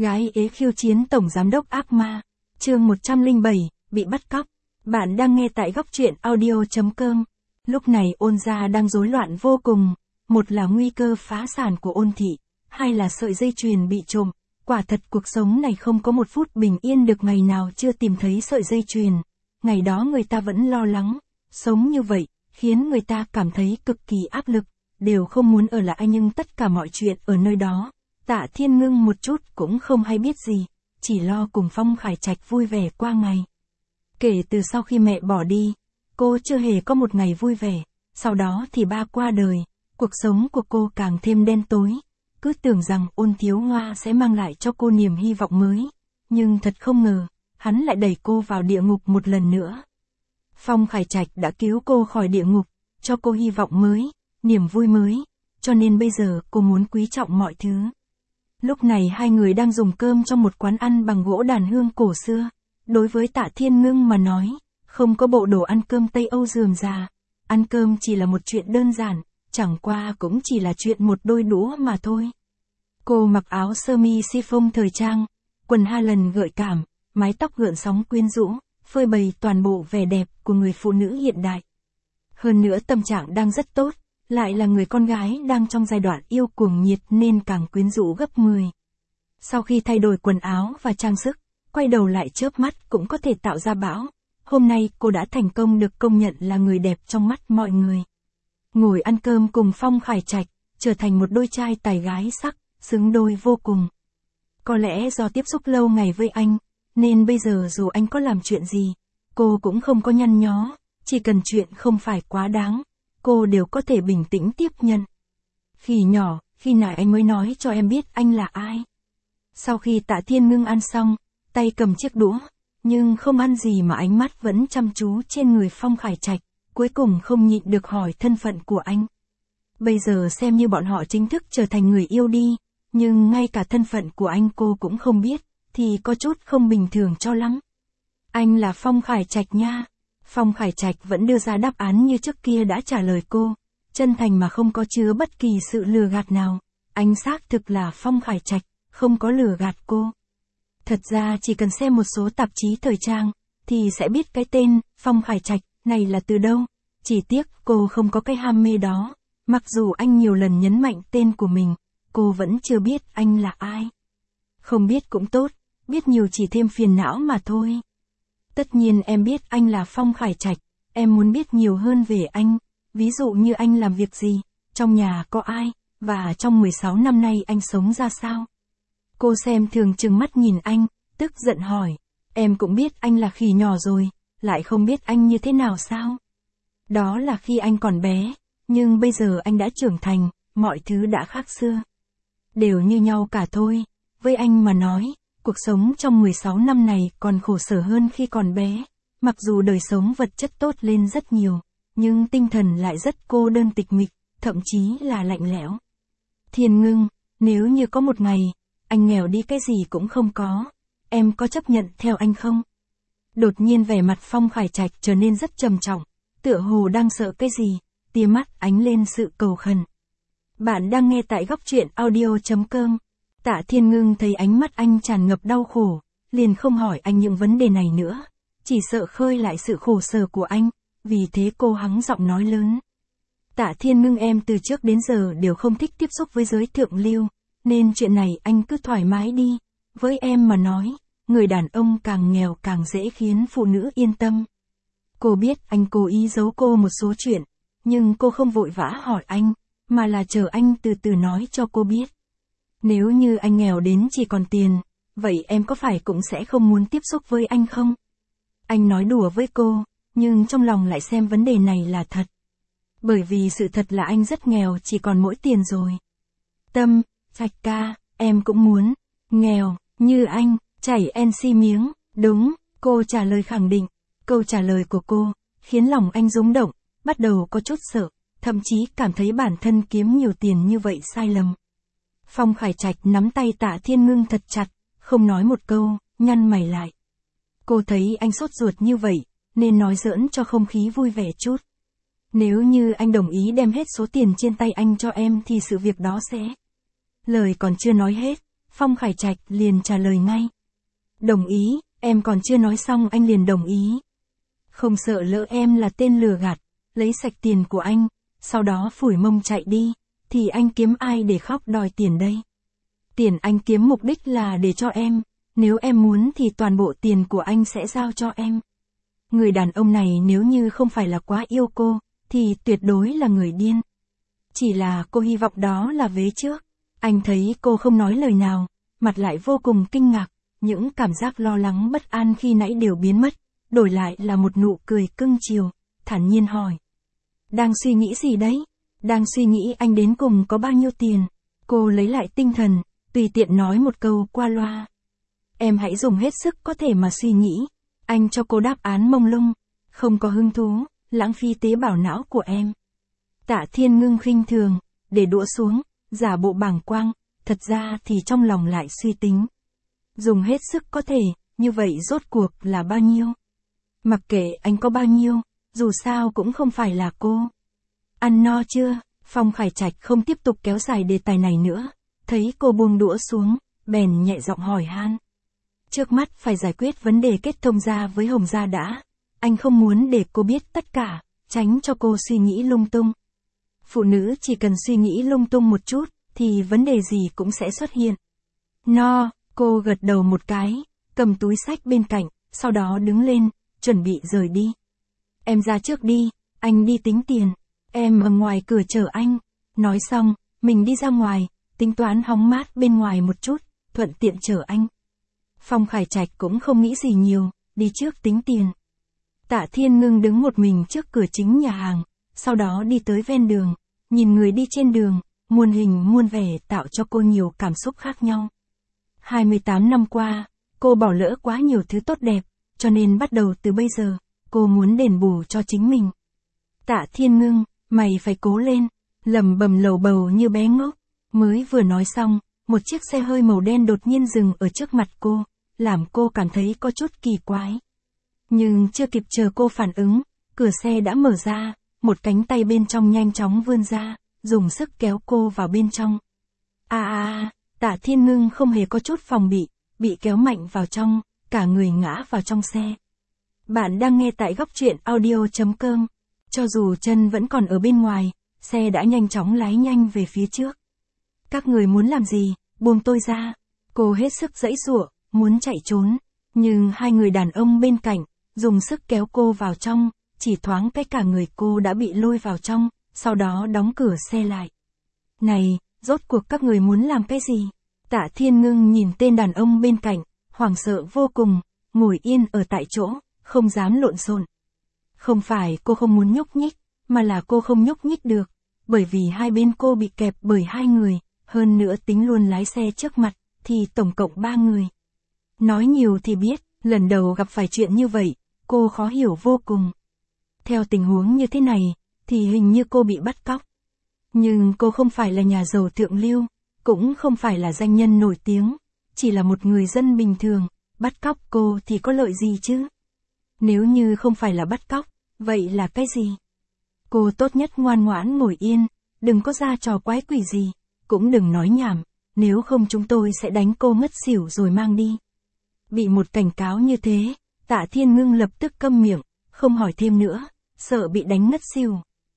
Gái ế khiêu chiến tổng giám đốc ác ma. Chương 107, bị bắt cóc. Bạn đang nghe tại góc truyện audio.com. Lúc này Ôn gia đang rối loạn vô cùng. Một là nguy cơ phá sản của Ôn thị, hai là sợi dây chuyền bị trộm. Quả thật cuộc sống này không có một phút bình yên được ngày nào chưa tìm thấy sợi dây chuyền. Ngày đó người ta vẫn lo lắng. Sống như vậy, khiến người ta cảm thấy cực kỳ áp lực. Đều không muốn ở lại nhưng tất cả mọi chuyện ở nơi đó. Tạ Thiên Ngưng một chút cũng không hay biết gì, chỉ lo cùng Phong Khải Trạch vui vẻ qua ngày. Kể từ sau khi mẹ bỏ đi, cô chưa hề có một ngày vui vẻ, sau đó thì ba qua đời, cuộc sống của cô càng thêm đen tối. Cứ tưởng rằng Ôn Thiếu Hoa sẽ mang lại cho cô niềm hy vọng mới, nhưng thật không ngờ, hắn lại đẩy cô vào địa ngục một lần nữa. Phong Khải Trạch đã cứu cô khỏi địa ngục, cho cô hy vọng mới, niềm vui mới, cho nên bây giờ cô muốn quý trọng mọi thứ. Lúc này hai người đang dùng cơm trong một quán ăn bằng gỗ đàn hương cổ xưa. Đối với Tạ Thiên Ngưng mà nói, không có bộ đồ ăn cơm Tây Âu rườm rà. Ăn cơm chỉ là một chuyện đơn giản, chẳng qua cũng chỉ là chuyện một đôi đũa mà thôi. Cô mặc áo sơ mi chiffon thời trang, quần Harlan gợi cảm, mái tóc gợn sóng quyến rũ, phơi bày toàn bộ vẻ đẹp của người phụ nữ hiện đại. Hơn nữa tâm trạng đang rất tốt. Lại là người con gái đang trong giai đoạn yêu cuồng nhiệt nên càng quyến rũ gấp 10. Sau khi thay đổi quần áo và trang sức, quay đầu lại chớp mắt cũng có thể tạo ra bão. Hôm nay cô đã thành công được công nhận là người đẹp trong mắt mọi người. Ngồi ăn cơm cùng Phong Khải Trạch, trở thành một đôi trai tài gái sắc, xứng đôi vô cùng. Có lẽ do tiếp xúc lâu ngày với anh, nên bây giờ dù anh có làm chuyện gì, cô cũng không có nhăn nhó, chỉ cần chuyện không phải quá đáng. Cô đều có thể bình tĩnh tiếp nhận. Khi nhỏ, khi nào anh mới nói cho em biết anh là ai? Sau khi Tạ Thiên Ngưng ăn xong, tay cầm chiếc đũa, nhưng không ăn gì mà ánh mắt vẫn chăm chú trên người Phong Khải Trạch, cuối cùng không nhịn được hỏi thân phận của anh. Bây giờ xem như bọn họ chính thức trở thành người yêu đi, nhưng ngay cả thân phận của anh cô cũng không biết, thì có chút không bình thường cho lắm. Anh là Phong Khải Trạch nha. Phong Khải Trạch vẫn đưa ra đáp án như trước kia đã trả lời cô, chân thành mà không có chứa bất kỳ sự lừa gạt nào. Anh xác thực là Phong Khải Trạch, không có lừa gạt cô. Thật ra chỉ cần xem một số tạp chí thời trang, thì sẽ biết cái tên Phong Khải Trạch này là từ đâu. Chỉ tiếc cô không có cái ham mê đó, mặc dù anh nhiều lần nhấn mạnh tên của mình, cô vẫn chưa biết anh là ai. Không biết cũng tốt, biết nhiều chỉ thêm phiền não mà thôi. Tất nhiên em biết anh là Phong Khải Trạch, em muốn biết nhiều hơn về anh, ví dụ như anh làm việc gì, trong nhà có ai, và trong 16 năm nay anh sống ra sao. Cô xem thường trừng mắt nhìn anh, tức giận hỏi, em cũng biết anh là khỉ nhỏ rồi, lại không biết anh như thế nào sao? Đó là khi anh còn bé, nhưng bây giờ anh đã trưởng thành, mọi thứ đã khác xưa. Đều như nhau cả thôi, với anh mà nói. Cuộc sống trong 16 năm này còn khổ sở hơn khi còn bé, mặc dù đời sống vật chất tốt lên rất nhiều, nhưng tinh thần lại rất cô đơn tịch mịch, thậm chí là lạnh lẽo. Thiên Ngưng, nếu như có một ngày, anh nghèo đi cái gì cũng không có, em có chấp nhận theo anh không? Đột nhiên vẻ mặt Phong Khải Trạch trở nên rất trầm trọng, tựa hồ đang sợ cái gì, tia mắt ánh lên sự cầu khẩn. Bạn đang nghe tại góc truyện audio.com. Tạ Thiên Ngưng thấy ánh mắt anh tràn ngập đau khổ, liền không hỏi anh những vấn đề này nữa, chỉ sợ khơi lại sự khổ sở của anh, vì thế cô hắng giọng nói lớn. Tạ Thiên Ngưng, em từ trước đến giờ đều không thích tiếp xúc với giới thượng lưu, nên chuyện này anh cứ thoải mái đi, với em mà nói, người đàn ông càng nghèo càng dễ khiến phụ nữ yên tâm. Cô biết anh cố ý giấu cô một số chuyện, nhưng cô không vội vã hỏi anh, mà là chờ anh từ từ nói cho cô biết. Nếu như anh nghèo đến chỉ còn tiền, vậy em có phải cũng sẽ không muốn tiếp xúc với anh không? Anh nói đùa với cô, nhưng trong lòng lại xem vấn đề này là thật. Bởi vì sự thật là anh rất nghèo, chỉ còn mỗi tiền rồi. Tâm, Trạch ca, em cũng muốn, nghèo, như anh, chảy NC miếng, đúng, cô trả lời khẳng định. Câu trả lời của cô, khiến lòng anh rung động, bắt đầu có chút sợ, thậm chí cảm thấy bản thân kiếm nhiều tiền như vậy sai lầm. Phong Khải Trạch nắm tay Tạ Thiên Ngưng thật chặt, không nói một câu, nhăn mày lại. Cô thấy anh sốt ruột như vậy, nên nói giỡn cho không khí vui vẻ chút. Nếu như anh đồng ý đem hết số tiền trên tay anh cho em thì sự việc đó sẽ... Lời còn chưa nói hết, Phong Khải Trạch liền trả lời ngay. Đồng ý, em còn chưa nói xong anh liền đồng ý. Không sợ lỡ em là tên lừa gạt, lấy sạch tiền của anh, sau đó phủi mông chạy đi, thì anh kiếm ai để khóc đòi tiền đây? Tiền anh kiếm mục đích là để cho em, nếu em muốn thì toàn bộ tiền của anh sẽ giao cho em. Người đàn ông này nếu như không phải là quá yêu cô, thì tuyệt đối là người điên. Chỉ là cô hy vọng đó là vế trước. Anh thấy cô không nói lời nào, mặt lại vô cùng kinh ngạc, những cảm giác lo lắng bất an khi nãy đều biến mất, đổi lại là một nụ cười cưng chiều, thản nhiên hỏi. Đang suy nghĩ gì đấy? Đang suy nghĩ anh đến cùng có bao nhiêu tiền? Cô lấy lại tinh thần, tùy tiện nói một câu qua loa. Em hãy dùng hết sức có thể mà suy nghĩ. Anh cho cô đáp án mông lung, không có hứng thú, lãng phí tế bào não của em. Tạ Thiên Ngưng khinh thường, để đũa xuống, giả bộ bàng quang, thật ra thì trong lòng lại suy tính. Dùng hết sức có thể, như vậy rốt cuộc là bao nhiêu? Mặc kệ anh có bao nhiêu, dù sao cũng không phải là cô. Ăn no chưa? Phong Khải Trạch không tiếp tục kéo dài đề tài này nữa, thấy cô buông đũa xuống, bèn nhẹ giọng hỏi han. Trước mắt phải giải quyết vấn đề kết thông gia với Hồng gia đã. Anh không muốn để cô biết tất cả, tránh cho cô suy nghĩ lung tung. Phụ nữ chỉ cần suy nghĩ lung tung một chút, thì vấn đề gì cũng sẽ xuất hiện. No, cô gật đầu một cái, cầm túi xách bên cạnh, sau đó đứng lên, chuẩn bị rời đi. Em ra trước đi, anh đi tính tiền. Em ở ngoài cửa chờ anh. Nói xong, mình đi ra ngoài, tính toán hóng mát bên ngoài một chút, thuận tiện chở anh. Phong Khải Trạch cũng không nghĩ gì nhiều, đi trước tính tiền. Tạ Thiên Ngưng đứng một mình trước cửa chính nhà hàng, sau đó đi tới ven đường, nhìn người đi trên đường, muôn hình muôn vẻ tạo cho cô nhiều cảm xúc khác nhau. 28 năm qua, cô bỏ lỡ quá nhiều thứ tốt đẹp, cho nên bắt đầu từ bây giờ, cô muốn đền bù cho chính mình. Tạ Thiên Ngưng, mày phải cố lên, lẩm bẩm lầu bầu như bé ngốc. Mới vừa nói xong, một chiếc xe hơi màu đen đột nhiên dừng ở trước mặt cô, làm cô cảm thấy có chút kỳ quái. Nhưng chưa kịp chờ cô phản ứng, cửa xe đã mở ra, một cánh tay bên trong nhanh chóng vươn ra, dùng sức kéo cô vào bên trong. Tạ Thiên Ngưng không hề có chút phòng bị kéo mạnh vào trong, cả người ngã vào trong xe. Bạn đang nghe tại góc truyện audio.com. Cho dù chân vẫn còn ở bên ngoài, xe đã nhanh chóng lái nhanh về phía trước. Các người muốn làm gì, buông tôi ra. Cô hết sức giãy giụa, muốn chạy trốn, nhưng hai người đàn ông bên cạnh, dùng sức kéo cô vào trong, chỉ thoáng cái cả người cô đã bị lôi vào trong, sau đó đóng cửa xe lại. Này, rốt cuộc các người muốn làm cái gì? Tạ Thiên Ngưng nhìn tên đàn ông bên cạnh, hoảng sợ vô cùng, ngồi yên ở tại chỗ, không dám lộn xộn. Không phải cô không muốn nhúc nhích, mà là cô không nhúc nhích được, bởi vì hai bên cô bị kẹp bởi hai người, hơn nữa tính luôn lái xe trước mặt, thì tổng cộng 3 người. Nói nhiều thì biết, lần đầu gặp phải chuyện như vậy, cô khó hiểu vô cùng. Theo tình huống như thế này, thì hình như cô bị bắt cóc. Nhưng cô không phải là nhà giàu thượng lưu, cũng không phải là danh nhân nổi tiếng, chỉ là một người dân bình thường, bắt cóc cô thì có lợi gì chứ? Nếu như không phải là bắt cóc, vậy là cái gì? Cô tốt nhất ngoan ngoãn ngồi yên, đừng có ra trò quái quỷ gì, cũng đừng nói nhảm, nếu không chúng tôi sẽ đánh cô ngất xỉu rồi mang đi. Bị một cảnh cáo như thế, Tạ Thiên Ngưng lập tức câm miệng, không hỏi thêm nữa, sợ bị đánh ngất xỉu.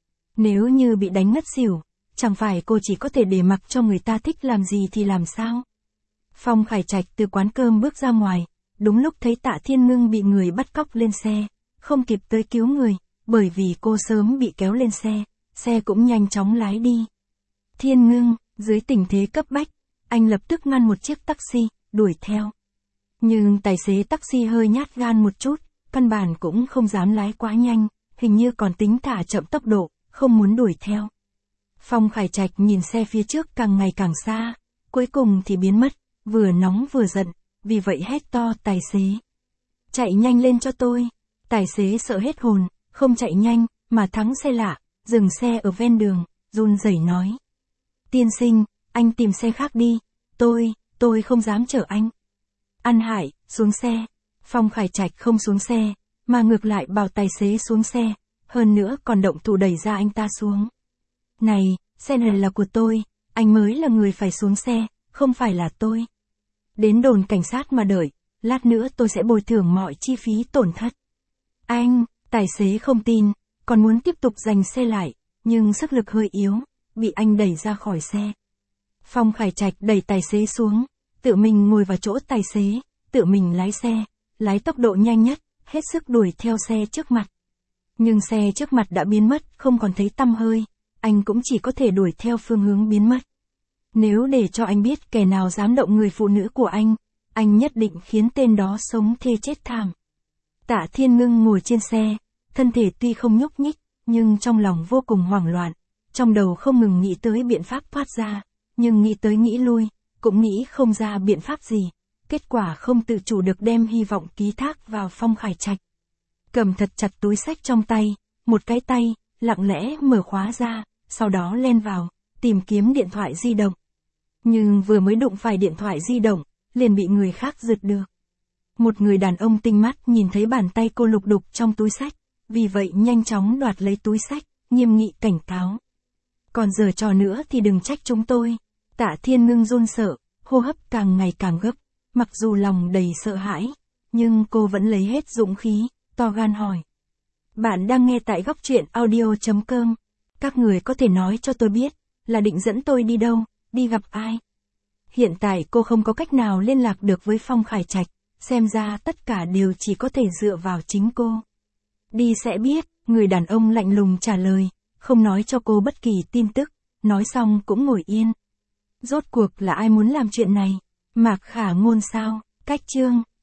Nếu như bị đánh ngất xỉu, chẳng phải cô chỉ có thể để mặc cho người ta thích làm gì thì làm sao? Phong Khải Trạch từ quán cơm bước ra ngoài, đúng lúc thấy Tạ Thiên Ngưng bị người bắt cóc lên xe, không kịp tới cứu người, bởi vì cô sớm bị kéo lên xe cũng nhanh chóng lái đi. Thiên Ngưng, dưới tình thế cấp bách, anh lập tức ngăn một chiếc taxi, đuổi theo. Nhưng tài xế taxi hơi nhát gan một chút, căn bản cũng không dám lái quá nhanh, hình như còn tính thả chậm tốc độ, không muốn đuổi theo. Phong Khải Trạch nhìn xe phía trước càng ngày càng xa, cuối cùng thì biến mất, vừa nóng vừa giận, vì vậy hét to tài xế. Chạy nhanh lên cho tôi. Tài xế sợ hết hồn, không chạy nhanh, mà thắng xe lạ, dừng xe ở ven đường, run rẩy nói. Tiên sinh, anh tìm xe khác đi, tôi không dám chở anh. An Hải, xuống xe. Phong Khải Trạch không xuống xe, mà ngược lại bảo tài xế xuống xe, hơn nữa còn động thủ đẩy ra anh ta xuống. Này, xe này là của tôi, anh mới là người phải xuống xe, không phải là tôi. Đến đồn cảnh sát mà đợi, lát nữa tôi sẽ bồi thường mọi chi phí tổn thất. Anh, tài xế không tin, còn muốn tiếp tục giành xe lại, nhưng sức lực hơi yếu, bị anh đẩy ra khỏi xe. Phong Khải Trạch đẩy tài xế xuống, tự mình ngồi vào chỗ tài xế, tự mình lái xe, lái tốc độ nhanh nhất, hết sức đuổi theo xe trước mặt. Nhưng xe trước mặt đã biến mất, không còn thấy tăm hơi, anh cũng chỉ có thể đuổi theo phương hướng biến mất. Nếu để cho anh biết kẻ nào dám động người phụ nữ của anh nhất định khiến tên đó sống thê chết thảm. Tạ Thiên Ngưng ngồi trên xe, thân thể tuy không nhúc nhích, nhưng trong lòng vô cùng hoảng loạn, trong đầu không ngừng nghĩ tới biện pháp thoát ra, nhưng nghĩ tới nghĩ lui, cũng nghĩ không ra biện pháp gì, kết quả không tự chủ được đem hy vọng ký thác vào Phong Khải Trạch. Cầm thật chặt túi xách trong tay, một cái tay, lặng lẽ mở khóa ra, sau đó len vào, tìm kiếm điện thoại di động. Nhưng vừa mới đụng phải điện thoại di động, liền bị người khác giật được. Một người đàn ông tinh mắt nhìn thấy bàn tay cô lục đục trong túi xách, vì vậy nhanh chóng đoạt lấy túi xách, nghiêm nghị cảnh cáo. Còn giở trò nữa thì đừng trách chúng tôi. Tạ Thiên Ngưng run sợ, hô hấp càng ngày càng gấp, mặc dù lòng đầy sợ hãi, nhưng cô vẫn lấy hết dũng khí, to gan hỏi. Bạn đang nghe tại góc truyện audio.com. Các người có thể nói cho tôi biết, là định dẫn tôi đi đâu, đi gặp ai? Hiện tại cô không có cách nào liên lạc được với Phong Khải Trạch, xem ra tất cả đều chỉ có thể dựa vào chính cô. Đi sẽ biết, người đàn ông lạnh lùng trả lời, không nói cho cô bất kỳ tin tức, nói xong cũng ngồi yên. Rốt cuộc là ai muốn làm chuyện này? Mạc Khả Ngôn sao? Cách chương